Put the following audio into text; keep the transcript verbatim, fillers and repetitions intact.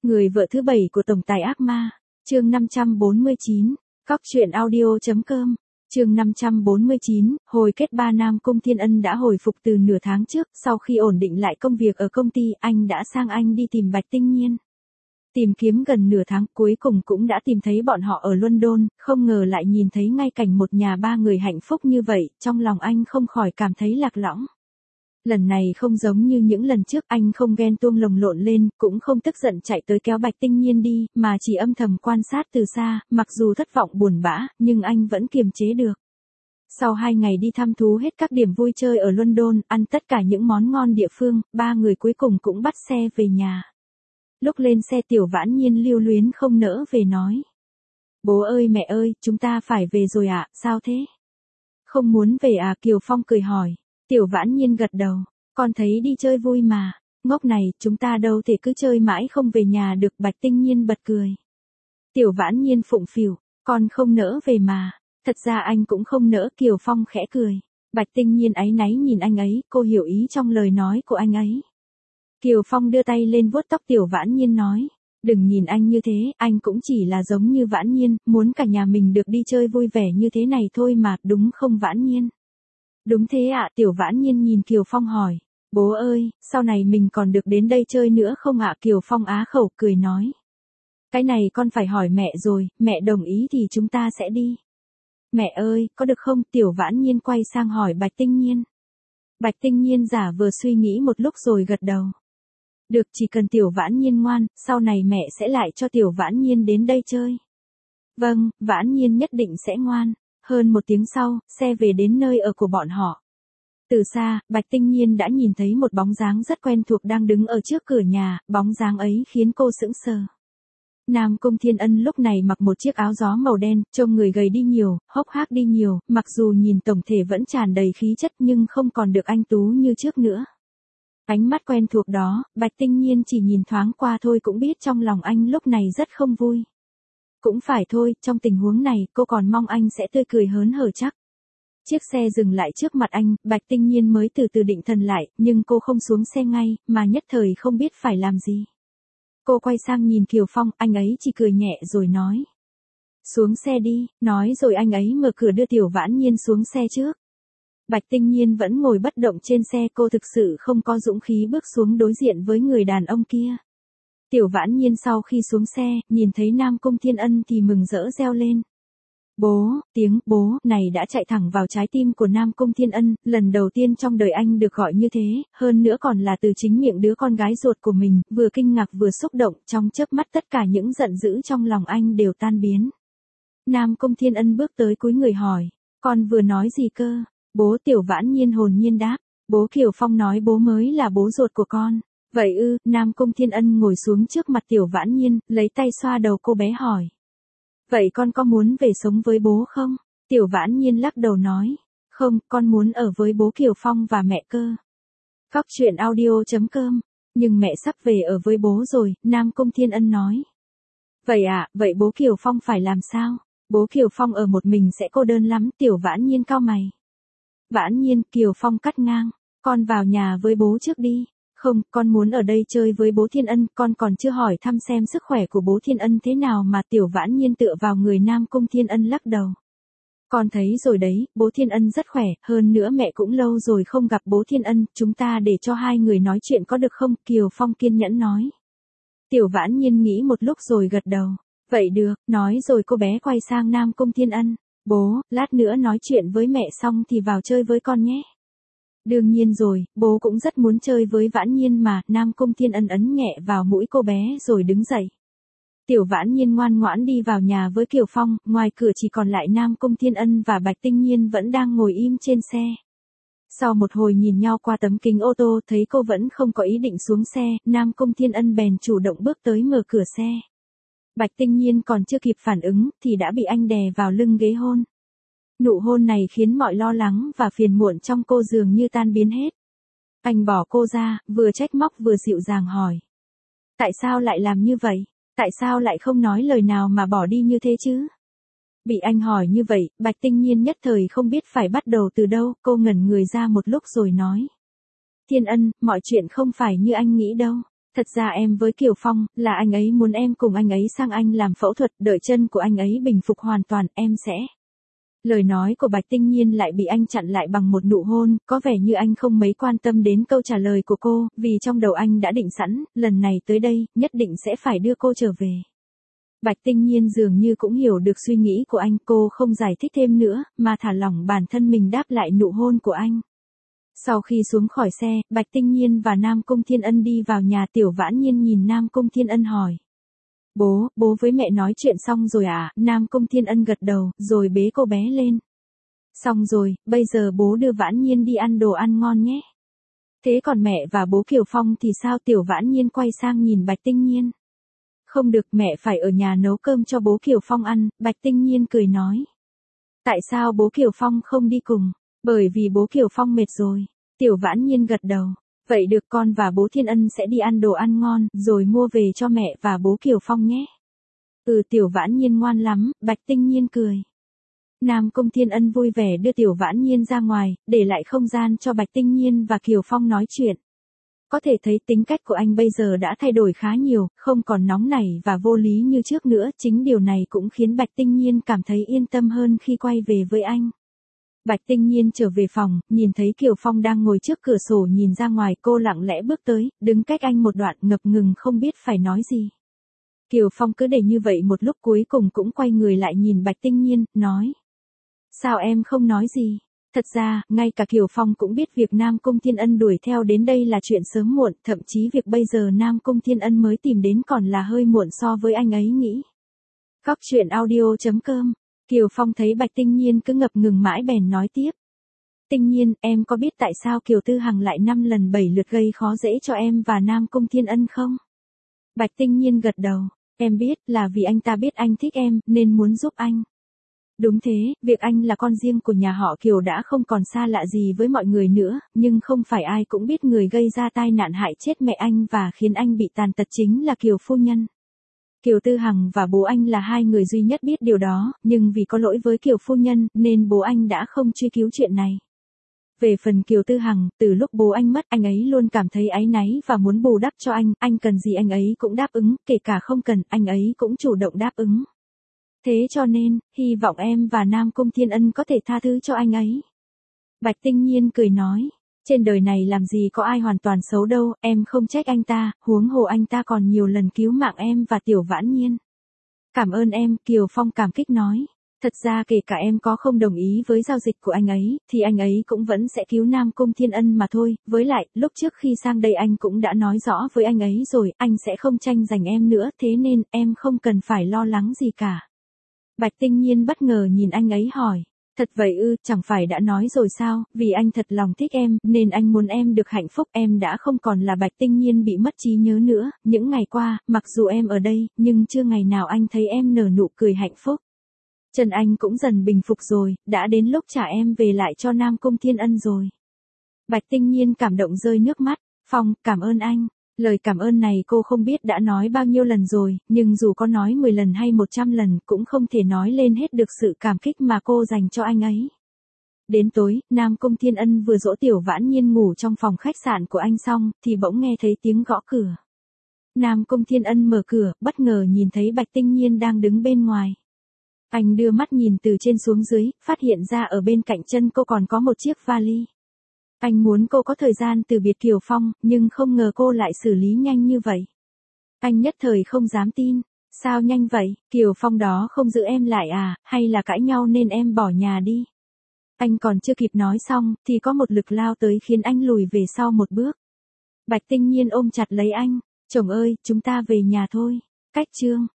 Người vợ thứ bảy của tổng tài ác ma, chương năm trăm bốn mươi chín, cóc truyện audio.com, chương năm trăm bốn mươi chín, hồi kết ba Nam Cung Thiên Ân đã hồi phục từ nửa tháng trước, sau khi ổn định lại công việc ở công ty, anh đã sang Anh đi tìm Bạch Tinh Nhiên. Tìm kiếm gần nửa tháng, cuối cùng cũng đã tìm thấy bọn họ ở London, không ngờ lại nhìn thấy ngay cảnh một nhà ba người hạnh phúc như vậy, trong lòng anh không khỏi cảm thấy lạc lõng. Lần này không giống như những lần trước, anh không ghen tuông lồng lộn lên, cũng không tức giận chạy tới kéo Bạch Tinh Nhiên đi, mà chỉ âm thầm quan sát từ xa, mặc dù thất vọng buồn bã, nhưng anh vẫn kiềm chế được. Sau hai ngày đi thăm thú hết các điểm vui chơi ở London, ăn tất cả những món ngon địa phương, ba người cuối cùng cũng bắt xe về nhà. Lúc lên xe Tiểu Vãn Nhiên lưu luyến không nỡ về nói. Bố ơi mẹ ơi, chúng ta phải về rồi ạ, à, sao thế? Không muốn về à? Kiều Phong cười hỏi. Tiểu Vãn Nhiên gật đầu, con thấy đi chơi vui mà, ngốc này, chúng ta đâu thể cứ chơi mãi không về nhà được. Bạch Tinh Nhiên bật cười. Tiểu Vãn Nhiên phụng phịu, con không nỡ về mà, thật ra anh cũng không nỡ. Kiều Phong khẽ cười. Bạch Tinh Nhiên áy náy nhìn anh ấy, cô hiểu ý trong lời nói của anh ấy. Kiều Phong đưa tay lên vuốt tóc Tiểu Vãn Nhiên nói, đừng nhìn anh như thế, anh cũng chỉ là giống như Vãn Nhiên, muốn cả nhà mình được đi chơi vui vẻ như thế này thôi mà, đúng không Vãn Nhiên? Đúng thế ạ. Tiểu Vãn Nhiên nhìn Kiều Phong hỏi, bố ơi, sau này mình còn được đến đây chơi nữa không ạ? Kiều Phong á khẩu cười nói, cái này con phải hỏi mẹ rồi, mẹ đồng ý thì chúng ta sẽ đi. Mẹ ơi, có được không? Tiểu Vãn Nhiên quay sang hỏi Bạch Tinh Nhiên. Bạch Tinh Nhiên giả vờ suy nghĩ một lúc rồi gật đầu. Được, chỉ cần Tiểu Vãn Nhiên ngoan, sau này mẹ sẽ lại cho Tiểu Vãn Nhiên đến đây chơi. Vâng, Vãn Nhiên nhất định sẽ ngoan. Hơn một tiếng sau, xe về đến nơi ở của bọn họ. Từ xa, Bạch Tinh Nhiên đã nhìn thấy một bóng dáng rất quen thuộc đang đứng ở trước cửa nhà, bóng dáng ấy khiến cô sững sờ. Nam Cung Thiên Ân lúc này mặc một chiếc áo gió màu đen, trông người gầy đi nhiều, hốc hác đi nhiều, mặc dù nhìn tổng thể vẫn tràn đầy khí chất nhưng không còn được anh tú như trước nữa. Ánh mắt quen thuộc đó, Bạch Tinh Nhiên chỉ nhìn thoáng qua thôi cũng biết trong lòng anh lúc này rất không vui. Cũng phải thôi, trong tình huống này, cô còn mong anh sẽ tươi cười hớn hở chắc. Chiếc xe dừng lại trước mặt anh, Bạch Tinh Nhiên mới từ từ định thần lại, nhưng cô không xuống xe ngay, mà nhất thời không biết phải làm gì. Cô quay sang nhìn Kiều Phong, anh ấy chỉ cười nhẹ rồi nói. Xuống xe đi, nói rồi anh ấy mở cửa đưa Tiểu Vãn Nhiên xuống xe trước. Bạch Tinh Nhiên vẫn ngồi bất động trên xe, cô thực sự không có dũng khí bước xuống đối diện với người đàn ông kia. Tiểu Vãn Nhiên sau khi xuống xe, nhìn thấy Nam Cung Thiên Ân thì mừng rỡ reo lên. Bố, tiếng bố này đã chạy thẳng vào trái tim của Nam Cung Thiên Ân, lần đầu tiên trong đời anh được gọi như thế, hơn nữa còn là từ chính miệng đứa con gái ruột của mình, vừa kinh ngạc vừa xúc động, trong chớp mắt tất cả những giận dữ trong lòng anh đều tan biến. Nam Cung Thiên Ân bước tới cúi người hỏi, con vừa nói gì cơ? Bố. Tiểu Vãn Nhiên hồn nhiên đáp, bố. Kiều Phong nói bố mới là bố ruột của con. Vậy ư? Nam Cung Thiên Ân ngồi xuống trước mặt Tiểu Vãn Nhiên, lấy tay xoa đầu cô bé hỏi. Vậy con có muốn về sống với bố không? Tiểu Vãn Nhiên lắc đầu nói. Không, con muốn ở với bố Kiều Phong và mẹ cơ. Cóc truyện audio.com. Nhưng mẹ sắp về ở với bố rồi, Nam Cung Thiên Ân nói. Vậy à, vậy bố Kiều Phong phải làm sao? Bố Kiều Phong ở một mình sẽ cô đơn lắm. Tiểu Vãn Nhiên cau mày. Vãn Nhiên. Kiều Phong cắt ngang. Con vào nhà với bố trước đi. Không, con muốn ở đây chơi với bố Thiên Ân, con còn chưa hỏi thăm xem sức khỏe của bố Thiên Ân thế nào mà. Tiểu Vãn Nhiên tựa vào người Nam Cung Thiên Ân lắc đầu. Con thấy rồi đấy, bố Thiên Ân rất khỏe, hơn nữa mẹ cũng lâu rồi không gặp bố Thiên Ân, chúng ta để cho hai người nói chuyện có được không? Kiều Phong kiên nhẫn nói. Tiểu Vãn Nhiên nghĩ một lúc rồi gật đầu. Vậy được, nói rồi cô bé quay sang Nam Cung Thiên Ân. Bố, lát nữa nói chuyện với mẹ xong thì vào chơi với con nhé. Đương nhiên rồi, bố cũng rất muốn chơi với Vãn Nhiên mà. Nam Cung Thiên Ân ấn nhẹ vào mũi cô bé rồi đứng dậy. Tiểu Vãn Nhiên ngoan ngoãn đi vào nhà với Kiều Phong, ngoài cửa chỉ còn lại Nam Cung Thiên Ân và Bạch Tinh Nhiên vẫn đang ngồi im trên xe. Sau một hồi nhìn nhau qua tấm kính ô tô thấy cô vẫn không có ý định xuống xe, Nam Cung Thiên Ân bèn chủ động bước tới mở cửa xe. Bạch Tinh Nhiên còn chưa kịp phản ứng thì đã bị anh đè vào lưng ghế hôn. Nụ hôn này khiến mọi lo lắng và phiền muộn trong cô dường như tan biến hết. Anh bỏ cô ra, vừa trách móc vừa dịu dàng hỏi. Tại sao lại làm như vậy? Tại sao lại không nói lời nào mà bỏ đi như thế chứ? Bị anh hỏi như vậy, Bạch Tinh Nhiên nhất thời không biết phải bắt đầu từ đâu, cô ngẩn người ra một lúc rồi nói. Thiên Ân, mọi chuyện không phải như anh nghĩ đâu. Thật ra em với Kiều Phong, là anh ấy muốn em cùng anh ấy sang Anh làm phẫu thuật, đợi chân của anh ấy bình phục hoàn toàn, em sẽ. Lời nói của Bạch Tinh Nhiên lại bị anh chặn lại bằng một nụ hôn, có vẻ như anh không mấy quan tâm đến câu trả lời của cô, vì trong đầu anh đã định sẵn, lần này tới đây, nhất định sẽ phải đưa cô trở về. Bạch Tinh Nhiên dường như cũng hiểu được suy nghĩ của anh, cô không giải thích thêm nữa, mà thả lỏng bản thân mình đáp lại nụ hôn của anh. Sau khi xuống khỏi xe, Bạch Tinh Nhiên và Nam Cung Thiên Ân đi vào nhà. Tiểu Vãn Nhiên nhìn Nam Cung Thiên Ân hỏi. Bố, bố với mẹ nói chuyện xong rồi à? Nam Cung Thiên Ân gật đầu, rồi bế cô bé lên. Xong rồi, bây giờ bố đưa Vãn Nhiên đi ăn đồ ăn ngon nhé. Thế còn mẹ và bố Kiều Phong thì sao? Tiểu Vãn Nhiên quay sang nhìn Bạch Tinh Nhiên. Không được, mẹ phải ở nhà nấu cơm cho bố Kiều Phong ăn, Bạch Tinh Nhiên cười nói. Tại sao bố Kiều Phong không đi cùng? Bởi vì bố Kiều Phong mệt rồi. Tiểu Vãn Nhiên gật đầu. Vậy được, con và bố Thiên Ân sẽ đi ăn đồ ăn ngon, rồi mua về cho mẹ và bố Kiều Phong nhé. Ừ, Tiểu Vãn Nhiên ngoan lắm, Bạch Tinh Nhiên cười. Nam Cung Thiên Ân vui vẻ đưa Tiểu Vãn Nhiên ra ngoài, để lại không gian cho Bạch Tinh Nhiên và Kiều Phong nói chuyện. Có thể thấy tính cách của anh bây giờ đã thay đổi khá nhiều, không còn nóng nảy và vô lý như trước nữa, chính điều này cũng khiến Bạch Tinh Nhiên cảm thấy yên tâm hơn khi quay về với anh. Bạch Tinh Nhiên trở về phòng, nhìn thấy Kiều Phong đang ngồi trước cửa sổ nhìn ra ngoài, cô lặng lẽ bước tới, đứng cách anh một đoạn, ngập ngừng không biết phải nói gì. Kiều Phong cứ để như vậy một lúc, cuối cùng cũng quay người lại nhìn Bạch Tinh Nhiên, nói. Sao em không nói gì? Thật ra, ngay cả Kiều Phong cũng biết việc Nam Cung Thiên Ân đuổi theo đến đây là chuyện sớm muộn, thậm chí việc bây giờ Nam Cung Thiên Ân mới tìm đến còn là hơi muộn so với anh ấy nghĩ. Góc truyện audio chấm com. Kiều Phong thấy Bạch Tinh Nhiên cứ ngập ngừng mãi bèn nói tiếp. Tinh Nhiên, em có biết tại sao Kiều Tư Hằng lại năm lần bảy lượt gây khó dễ cho em và Nam Cung Thiên Ân không? Bạch Tinh Nhiên gật đầu. Em biết, là vì anh ta biết anh thích em, nên muốn giúp anh. Đúng thế, việc anh là con riêng của nhà họ Kiều đã không còn xa lạ gì với mọi người nữa, nhưng không phải ai cũng biết người gây ra tai nạn hại chết mẹ anh và khiến anh bị tàn tật chính là Kiều phu nhân. Kiều Tư Hằng và bố anh là hai người duy nhất biết điều đó, nhưng vì có lỗi với Kiều phu nhân, nên bố anh đã không truy cứu chuyện này. Về phần Kiều Tư Hằng, từ lúc bố anh mất, anh ấy luôn cảm thấy áy náy và muốn bù đắp cho anh, anh cần gì anh ấy cũng đáp ứng, kể cả không cần, anh ấy cũng chủ động đáp ứng. Thế cho nên, hy vọng em và Nam Cung Thiên Ân có thể tha thứ cho anh ấy. Bạch Tinh Nhiên cười nói. Trên đời này làm gì có ai hoàn toàn xấu đâu, em không trách anh ta, huống hồ anh ta còn nhiều lần cứu mạng em và Tiểu Vãn Nhiên. Cảm ơn em, Kiều Phong cảm kích nói. Thật ra kể cả em có không đồng ý với giao dịch của anh ấy, thì anh ấy cũng vẫn sẽ cứu Nam Cung Thiên Ân mà thôi, với lại, lúc trước khi sang đây anh cũng đã nói rõ với anh ấy rồi, anh sẽ không tranh giành em nữa, thế nên, em không cần phải lo lắng gì cả. Bạch Tinh Nhiên bất ngờ nhìn anh ấy hỏi. Thật vậy ư, chẳng phải đã nói rồi sao, vì anh thật lòng thích em, nên anh muốn em được hạnh phúc. Em đã không còn là Bạch Tinh Nhiên bị mất trí nhớ nữa, những ngày qua, mặc dù em ở đây, nhưng chưa ngày nào anh thấy em nở nụ cười hạnh phúc. Chân anh cũng dần bình phục rồi, đã đến lúc trả em về lại cho Nam Cung Thiên Ân rồi. Bạch Tinh Nhiên cảm động rơi nước mắt. Phong, cảm ơn anh. Lời cảm ơn này cô không biết đã nói bao nhiêu lần rồi, nhưng dù có nói mười lần hay một trăm lần cũng không thể nói lên hết được sự cảm kích mà cô dành cho anh ấy. Đến tối, Nam Cung Thiên Ân vừa dỗ Tiểu Vãn Nhiên ngủ trong phòng khách sạn của anh xong, thì bỗng nghe thấy tiếng gõ cửa. Nam Cung Thiên Ân mở cửa, bất ngờ nhìn thấy Bạch Tinh Nhiên đang đứng bên ngoài. Anh đưa mắt nhìn từ trên xuống dưới, phát hiện ra ở bên cạnh chân cô còn có một chiếc vali. Anh muốn cô có thời gian từ biệt Kiều Phong, nhưng không ngờ cô lại xử lý nhanh như vậy. Anh nhất thời không dám tin. Sao nhanh vậy, Kiều Phong đó không giữ em lại à, hay là cãi nhau nên em bỏ nhà đi? Anh còn chưa kịp nói xong, thì có một lực lao tới khiến anh lùi về sau một bước. Bạch Tinh Nhiên ôm chặt lấy anh. Chồng ơi, chúng ta về nhà thôi. Cách chương.